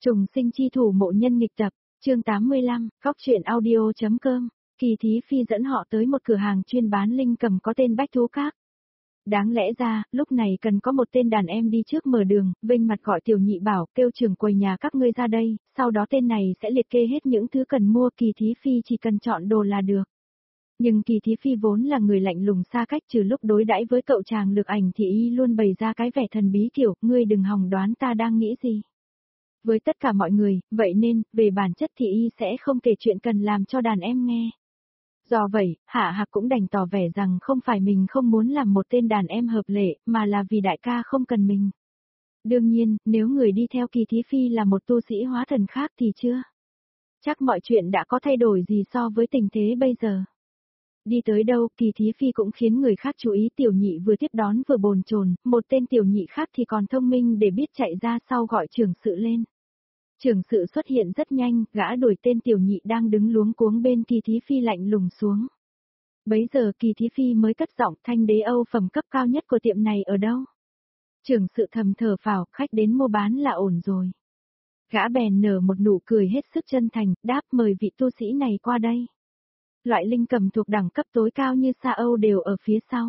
Trùng sinh chi thủ mộ nhân nghịch tập, chương 85, góc truyện audio.com, Kỳ Thí Phi dẫn họ tới một cửa hàng chuyên bán linh cầm có tên Bách Thú Các. Đáng lẽ ra, lúc này cần có một tên đàn em đi trước mở đường, vênh mặt gọi Tiểu Nhị bảo kêu trưởng quầy nhà các ngươi ra đây, sau đó tên này sẽ liệt kê hết những thứ cần mua, Kỳ Thí Phi chỉ cần chọn đồ là được. Nhưng Kỳ Thí Phi vốn là người lạnh lùng xa cách, trừ lúc đối đãi với cậu chàng Lược Ảnh thì y luôn bày ra cái vẻ thần bí kiểu, ngươi đừng hòng đoán ta đang nghĩ gì. Với tất cả mọi người, vậy nên, về bản chất thì y sẽ không kể chuyện cần làm cho đàn em nghe. Do vậy, Hạ Hạc cũng đành tỏ vẻ rằng không phải mình không muốn làm một tên đàn em hợp lệ, mà là vì đại ca không cần mình. Đương nhiên, nếu người đi theo Kỳ Thí Phi là một tu sĩ hóa thần khác thì chưa. Chắc mọi chuyện đã có thay đổi gì so với tình thế bây giờ. Đi tới đâu, Kỳ Thí Phi cũng khiến người khác chú ý. Tiểu Nhị vừa tiếp đón vừa bồn chồn, một tên tiểu nhị khác thì còn thông minh để biết chạy ra sau gọi trưởng sự lên. Trưởng sự xuất hiện rất nhanh, gã đuổi tên tiểu nhị đang đứng luống cuống bên Kỳ Thí Phi lạnh lùng xuống. Bấy giờ Kỳ Thí Phi mới cất giọng, thanh đế Âu phẩm cấp cao nhất của tiệm này ở đâu? Trưởng sự thầm thở phào, khách đến mua bán là ổn rồi. Gã bèn nở một nụ cười hết sức chân thành, đáp mời vị tu sĩ này qua đây. Loại linh cầm thuộc đẳng cấp tối cao như Sa Âu đều ở phía sau.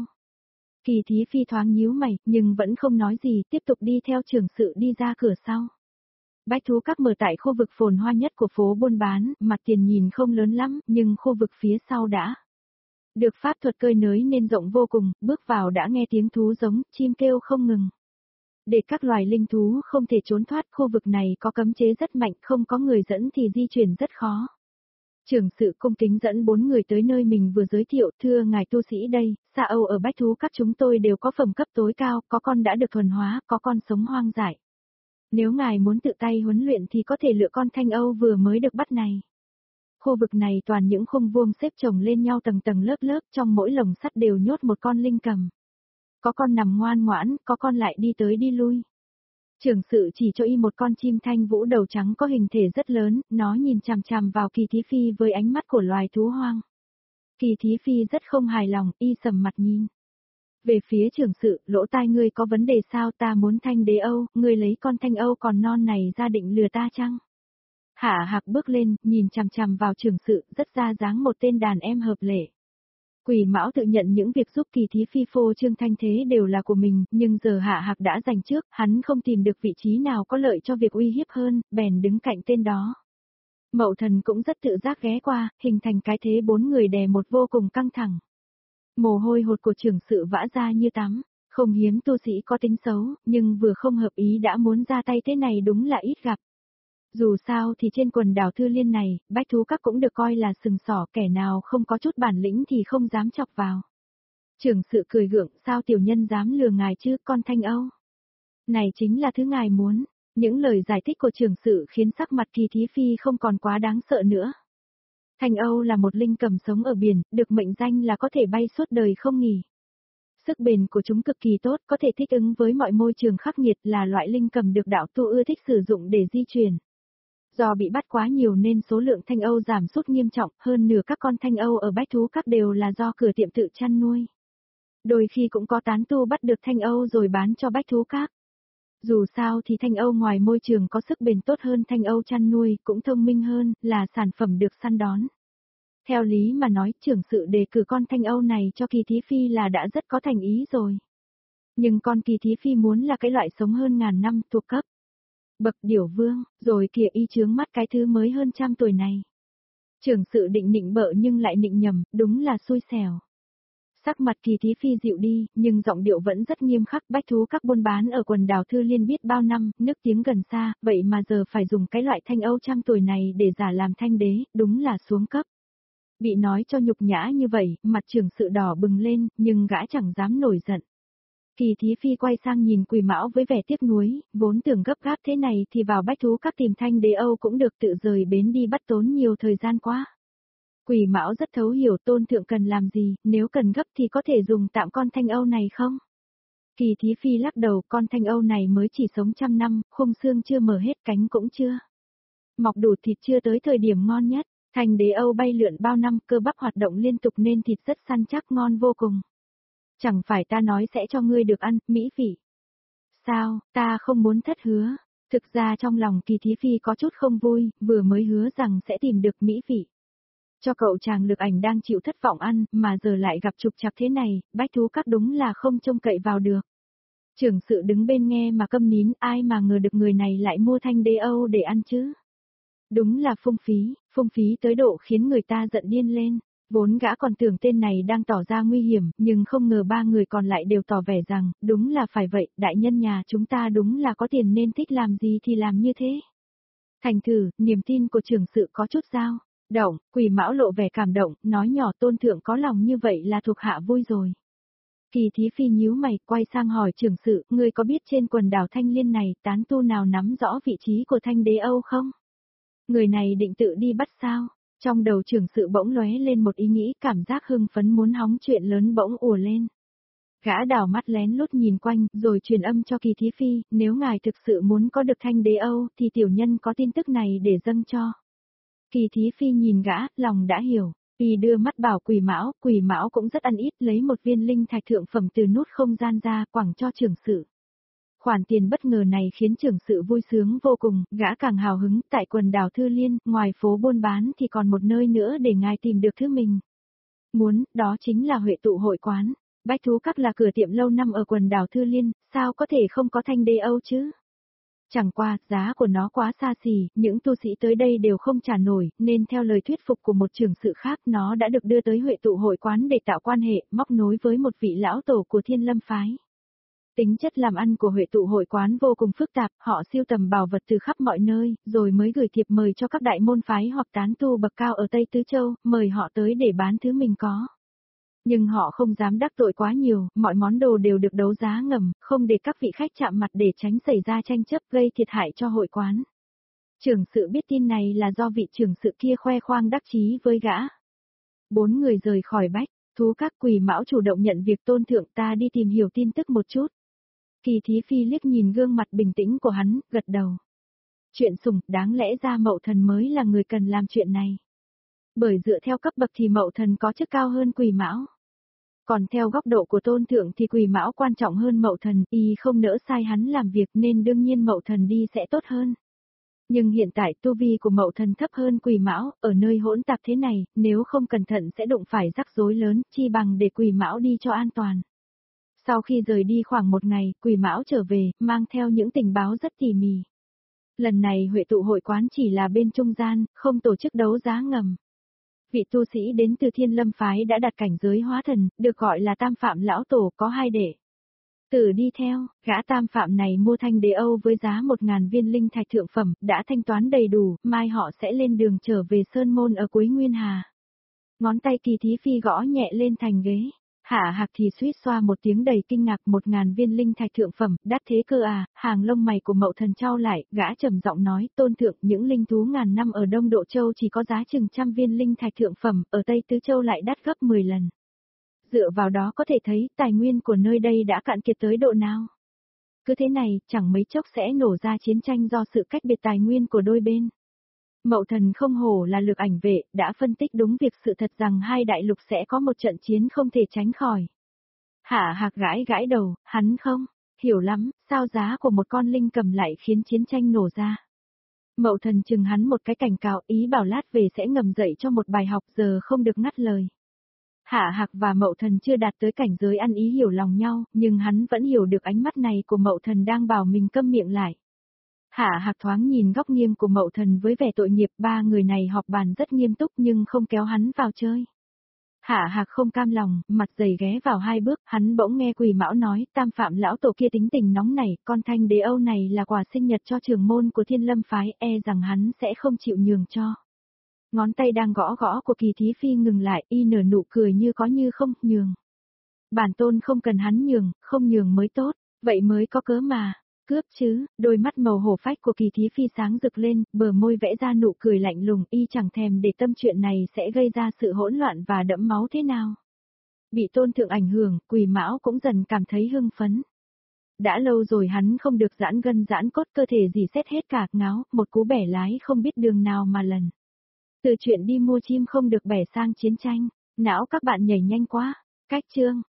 Kỳ Thí Phi thoáng nhíu mày, nhưng vẫn không nói gì, tiếp tục đi theo trưởng sự đi ra cửa sau. Bách Thú Các mở tại khu vực phồn hoa nhất của phố buôn bán, mặt tiền nhìn không lớn lắm, nhưng khu vực phía sau đã được pháp thuật cơi nới nên rộng vô cùng, bước vào đã nghe tiếng thú giống, chim kêu không ngừng. Để các loài linh thú không thể trốn thoát, khu vực này có cấm chế rất mạnh, không có người dẫn thì di chuyển rất khó. Trưởng sự cung kính dẫn 4 người tới nơi mình vừa giới thiệu, thưa ngài tu sĩ đây, Sa Âu ở Bách Thú Các chúng tôi đều có phẩm cấp tối cao, có con đã được thuần hóa, có con sống hoang dại. Nếu ngài muốn tự tay huấn luyện thì có thể lựa con Thanh Âu vừa mới được bắt này. Khu vực này toàn những khung vuông xếp chồng lên nhau tầng tầng lớp lớp, trong mỗi lồng sắt đều nhốt một con linh cầm. Có con nằm ngoan ngoãn, có con lại đi tới đi lui. Trưởng sự chỉ cho y một con chim thanh vũ đầu trắng có hình thể rất lớn, nó nhìn chằm chằm vào Kỳ Thí Phi với ánh mắt của loài thú hoang. Kỳ Thí Phi rất không hài lòng, y sầm mặt nhìn. Về phía trưởng sự, lỗ tai ngươi có vấn đề sao, ta muốn thanh đế Âu, ngươi lấy con Thanh Âu còn non này ra định lừa ta chăng? Hạ Hạc bước lên, nhìn chằm chằm vào trưởng sự, rất ra dáng một tên đàn em hợp lệ. Quỷ Mão tự nhận những việc giúp Kỳ Thí Phi phô trương thanh thế đều là của mình, nhưng giờ Hạ Hạc đã giành trước, hắn không tìm được vị trí nào có lợi cho việc uy hiếp hơn, bèn đứng cạnh tên đó. Mậu Thần cũng rất tự giác ghé qua, hình thành cái thế 4 người đè một vô cùng căng thẳng. Mồ hôi hột của trưởng sự vã ra như tắm, không hiếm tu sĩ có tính xấu, nhưng vừa không hợp ý đã muốn ra tay thế này đúng là ít gặp. Dù sao thì trên quần đảo Thư Liên này, Bách Thú Các cũng được coi là sừng sỏ, kẻ nào không có chút bản lĩnh thì không dám chọc vào. Trưởng sự cười gượng, sao tiểu nhân dám lừa ngài chứ, con Thanh Âu? Này chính là thứ ngài muốn. Những lời giải thích của trưởng sự khiến sắc mặt Kỳ Thí Phi không còn quá đáng sợ nữa. Thanh Âu là một linh cầm sống ở biển, được mệnh danh là có thể bay suốt đời không nghỉ. Sức bền của chúng cực kỳ tốt, có thể thích ứng với mọi môi trường khắc nghiệt, là loại linh cầm được đạo tu ưa thích sử dụng để di chuyển. Do bị bắt quá nhiều nên số lượng Thanh Âu giảm sút nghiêm trọng, hơn nửa các con Thanh Âu ở Bách Thú Các đều là do cửa tiệm tự chăn nuôi. Đôi khi cũng có tán tu bắt được Thanh Âu rồi bán cho Bách Thú Các. Dù sao thì Thanh Âu ngoài môi trường có sức bền tốt hơn Thanh Âu chăn nuôi, cũng thông minh hơn, là sản phẩm được săn đón. Theo lý mà nói, trưởng sự đề cử con Thanh Âu này cho Kỳ Thí Phi là đã rất có thành ý rồi. Nhưng con Kỳ Thí Phi muốn là cái loại sống hơn ngàn năm, thuộc cấp bậc điểu vương, rồi kìa y chướng mắt cái thứ mới hơn 100 tuổi này. Trưởng sự định nịnh bợ nhưng lại nịnh nhầm, đúng là xui xẻo. Sắc mặt Kỳ Thí Phi dịu đi, nhưng giọng điệu vẫn rất nghiêm khắc. Bách Thú Các buôn bán ở quần đảo Thư Liên biết bao năm, nước tiếng gần xa, vậy mà giờ phải dùng cái loại Thanh Âu 100 tuổi này để giả làm thanh đế, đúng là xuống cấp. Bị nói cho nhục nhã như vậy, mặt trưởng sự đỏ bừng lên, nhưng gã chẳng dám nổi giận. Kỳ Thí Phi quay sang nhìn Quỷ Mão với vẻ tiếc nuối, vốn tưởng gấp gáp thế này thì vào Bách Thú Các tìm thanh đế Âu cũng được, tự rời bến đi bắt tốn nhiều thời gian quá. Quỷ Mão rất thấu hiểu tôn thượng cần làm gì, nếu cần gấp thì có thể dùng tạm con Thanh Âu này không? Kỳ Thí Phi lắc đầu, con Thanh Âu này mới chỉ sống 100 năm, khung xương chưa mở hết, cánh cũng chưa mọc đủ, thịt chưa tới thời điểm ngon nhất. Thanh đế Âu bay lượn bao năm, cơ bắp hoạt động liên tục nên thịt rất săn chắc, ngon vô cùng. Chẳng phải ta nói sẽ cho ngươi được ăn, mỹ vị. Sao, ta không muốn thất hứa. Thực ra trong lòng Kỳ Thí Phi có chút không vui, vừa mới hứa rằng sẽ tìm được mỹ vị. Cho cậu chàng Lực Ảnh đang chịu thất vọng ăn, mà giờ lại gặp trục trặc thế này, Bách Thú Các đúng là không trông cậy vào được. Trưởng sự đứng bên nghe mà câm nín, ai mà ngờ được người này lại mua thanh đế Âu để ăn chứ. Đúng là phung phí tới độ khiến người ta giận điên lên. Vốn gã còn tưởng tên này đang tỏ ra nguy hiểm, nhưng không ngờ ba người còn lại đều tỏ vẻ rằng, đúng là phải vậy, đại nhân nhà chúng ta đúng là có tiền nên thích làm gì thì làm như thế. Thành thử, niềm tin của trưởng sự có chút dao động, Quỷ Mão lộ vẻ cảm động, nói nhỏ tôn thượng có lòng như vậy là thuộc hạ vui rồi. Kỳ Thí Phi nhíu mày, quay sang hỏi trưởng sự, ngươi có biết trên quần đảo Thanh Liên này, tán tu nào nắm rõ vị trí của Thanh Đế Âu không? Người này định tự đi bắt sao? Trong đầu trưởng sự bỗng lóe lên một ý nghĩ, cảm giác hưng phấn muốn hóng chuyện lớn bỗng ùa lên. Gã đảo mắt lén lút nhìn quanh, rồi truyền âm cho Kỳ Thí Phi, nếu ngài thực sự muốn có được Thanh Đế Âu, thì tiểu nhân có tin tức này để dâng cho. Kỳ Thí Phi nhìn gã, lòng đã hiểu. Y đưa mắt bảo Quỷ Mão cũng rất ăn ít, lấy một viên linh thạch thượng phẩm từ nút không gian ra, quẳng cho trưởng sự. Khoản tiền bất ngờ này khiến trưởng sự vui sướng vô cùng, gã càng hào hứng, tại quần đảo Thư Liên, ngoài phố buôn bán thì còn một nơi nữa để ngài tìm được thứ mình muốn, đó chính là Huệ Tụ Hội Quán. Bách Thú Các là cửa tiệm lâu năm ở quần đảo Thư Liên, sao có thể không có thanh đế Âu chứ? Chẳng qua, giá của nó quá xa xỉ, những tu sĩ tới đây đều không trả nổi, nên theo lời thuyết phục của một trưởng sự khác, nó đã được đưa tới Huệ Tụ Hội Quán để tạo quan hệ, móc nối với một vị lão tổ của Thiên Lâm Phái. Tính chất làm ăn của Huệ Tụ Hội Quán vô cùng phức tạp, họ siêu tầm bảo vật từ khắp mọi nơi, rồi mới gửi thiệp mời cho các đại môn phái hoặc tán tu bậc cao ở Tây Tứ Châu, mời họ tới để bán thứ mình có. Nhưng họ không dám đắc tội quá nhiều, mọi món đồ đều được đấu giá ngầm, không để các vị khách chạm mặt để tránh xảy ra tranh chấp gây thiệt hại cho hội quán. Trưởng sự biết tin này là do vị trưởng sự kia khoe khoang đắc chí với gã. 4 người rời khỏi Bách Thú Các. Quỷ Mão chủ động nhận việc tôn thượng, ta đi tìm hiểu tin tức một chút. Kỳ Thí Phi liếc nhìn gương mặt bình tĩnh của hắn, gật đầu. Chuyện sủng, đáng lẽ ra Mậu Thần mới là người cần làm chuyện này. Bởi dựa theo cấp bậc thì Mậu Thần có chức cao hơn Quỷ Mão. Còn theo góc độ của tôn thượng thì Quỷ Mão quan trọng hơn Mậu Thần, y không nỡ sai hắn làm việc nên đương nhiên Mậu Thần đi sẽ tốt hơn. Nhưng hiện tại tu vi của Mậu Thần thấp hơn Quỷ Mão, ở nơi hỗn tạp thế này, nếu không cẩn thận sẽ đụng phải rắc rối lớn, chi bằng để Quỷ Mão đi cho an toàn. Sau khi rời đi khoảng một ngày, Quỷ Mão trở về, mang theo những tình báo rất tỉ mỉ. Lần này Huệ Tụ Hội Quán chỉ là bên trung gian, không tổ chức đấu giá ngầm. Vị tu sĩ đến từ Thiên Lâm Phái đã đạt cảnh giới hóa thần, được gọi là Tam Phạm Lão Tổ, có 2 đệ tử đi theo. Gã Tam Phạm này mua thanh đế Âu với giá 1.000 viên linh thạch thượng phẩm, đã thanh toán đầy đủ, mai họ sẽ lên đường trở về Sơn Môn ở cuối Nguyên Hà. Ngón tay Kỳ Thí Phi gõ nhẹ lên thành ghế. Hạ Hạc thì suýt xoa một tiếng đầy kinh ngạc, 1.000 viên linh thạch thượng phẩm, đắt thế cơ à? Hàng lông mày của Mậu Thần chau lại, gã trầm giọng nói, tôn thượng, những linh thú ngàn năm ở Đông Độ Châu chỉ có giá chừng 100 viên linh thạch thượng phẩm, ở Tây Tứ Châu lại đắt gấp 10 lần. Dựa vào đó có thể thấy, tài nguyên của nơi đây đã cạn kiệt tới độ nào. Cứ thế này, chẳng mấy chốc sẽ nổ ra chiến tranh do sự cách biệt tài nguyên của đôi bên. Mậu Thần không hổ là Lực Ảnh vệ, đã phân tích đúng việc sự thật rằng hai đại lục sẽ có một trận chiến không thể tránh khỏi. Hạ Hạc gãi gãi đầu, hắn không hiểu lắm, sao giá của một con linh cầm lại khiến chiến tranh nổ ra. Mậu Thần chừng hắn một cái cảnh cáo, ý bảo lát về sẽ ngầm dạy cho một bài học, giờ không được ngắt lời. Hạ Hạc và Mậu Thần chưa đạt tới cảnh giới ăn ý hiểu lòng nhau, nhưng hắn vẫn hiểu được ánh mắt này của Mậu Thần đang bảo mình câm miệng lại. Hạ Hạc thoáng nhìn góc nghiêng của Mậu Thần với vẻ tội nghiệp, ba người này họp bàn rất nghiêm túc nhưng không kéo hắn vào chơi. Hạ Hạc không cam lòng, mặt dày ghé vào 2 bước, hắn bỗng nghe Quỷ Mão nói, Tam Phạm Lão Tổ kia tính tình nóng nảy, con thanh đế Âu này là quà sinh nhật cho trưởng môn của Thiên Lâm Phái, rằng hắn sẽ không chịu nhường cho. Ngón tay đang gõ gõ của Kỳ Thí Phi ngừng lại, y nở nụ cười như có như không, nhường. Bản tôn không cần hắn nhường, không nhường mới tốt, vậy mới có cớ mà. Cướp chứ, đôi mắt màu hổ phách của Kỳ Thí Phi sáng rực lên, bờ môi vẽ ra nụ cười lạnh lùng, y chẳng thèm để tâm chuyện này sẽ gây ra sự hỗn loạn và đẫm máu thế nào. Bị tôn thượng ảnh hưởng, Quỷ Mão cũng dần cảm thấy hưng phấn. Đã lâu rồi hắn không được giãn gân giãn cốt, cơ thể gì xét hết cả, ngáo, một cú bẻ lái không biết đường nào mà lần. Từ chuyện đi mua chim không được bẻ sang chiến tranh, não các bạn nhảy nhanh quá. Cách chương